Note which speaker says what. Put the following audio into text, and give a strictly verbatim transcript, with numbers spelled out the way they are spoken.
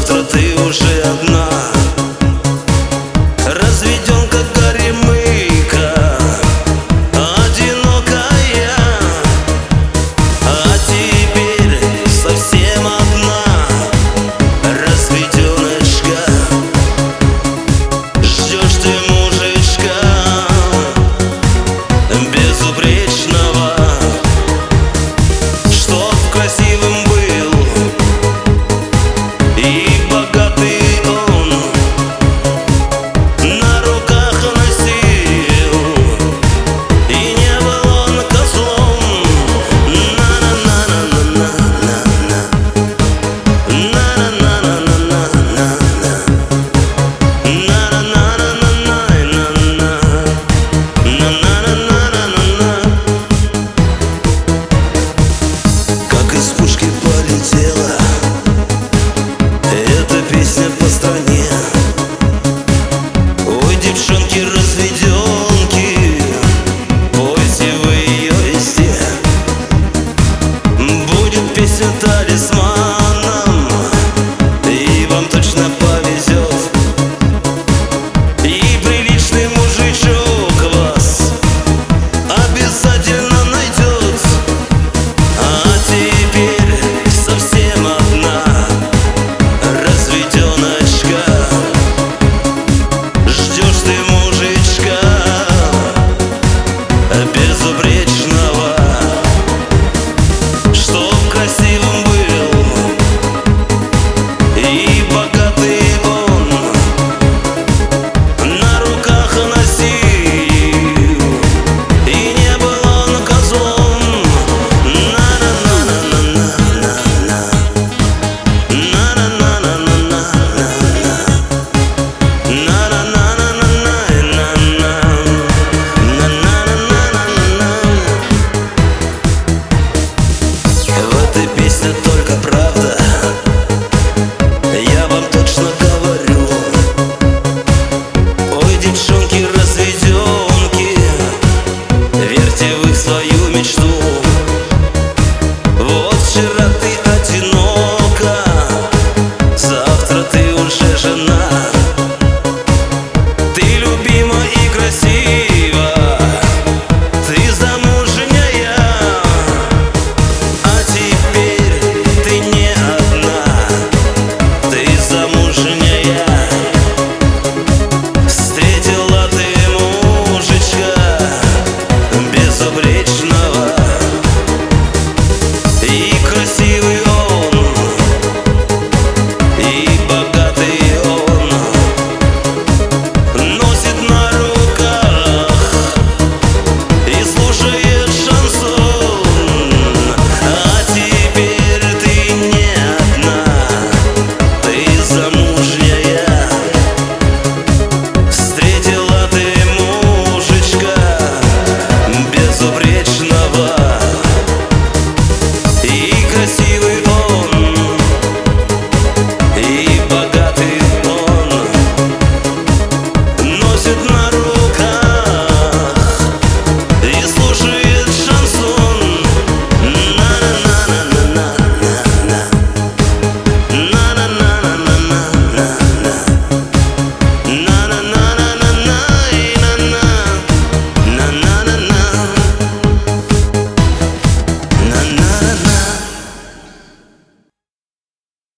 Speaker 1: завтра ты уже одна. Разведен, как горемыка, одинокая, а теперь совсем одна, разведеночка. Ждешь ты мужичка безупречного, чтоб красивым был и богатый он, на руках носил, и не был он козлом. Как из пушки полетела эта песня по стране. Ой, девчонки разведенки, пойте вы ее везде. Будет песня талисманом, и вам точно повезет. И приличный мужичок вас обязательно найдет. А теперь совсем одна, разведеночка. Ждешь ты мужичка безупречного, чтоб красивым был и богатый он, на руках носил, и не был он козлом. В этой песне только правда, я вам точно говорю. Ой, девчонки разведенки, верьте вы в свою мечту. Вот вчера ты одинока, завтра ты уже жена. Ты любима и красива, ты замужняя, а теперь ты не одна, ты замужняя. Встретила ты мужичка безупречного, и красивый он, и богатый он, носит на руках и слушает шансон. А теперь ты не одна, ты замужняя. Встретила ты мужичка безупречного, и красивый он, и богатый он, носит на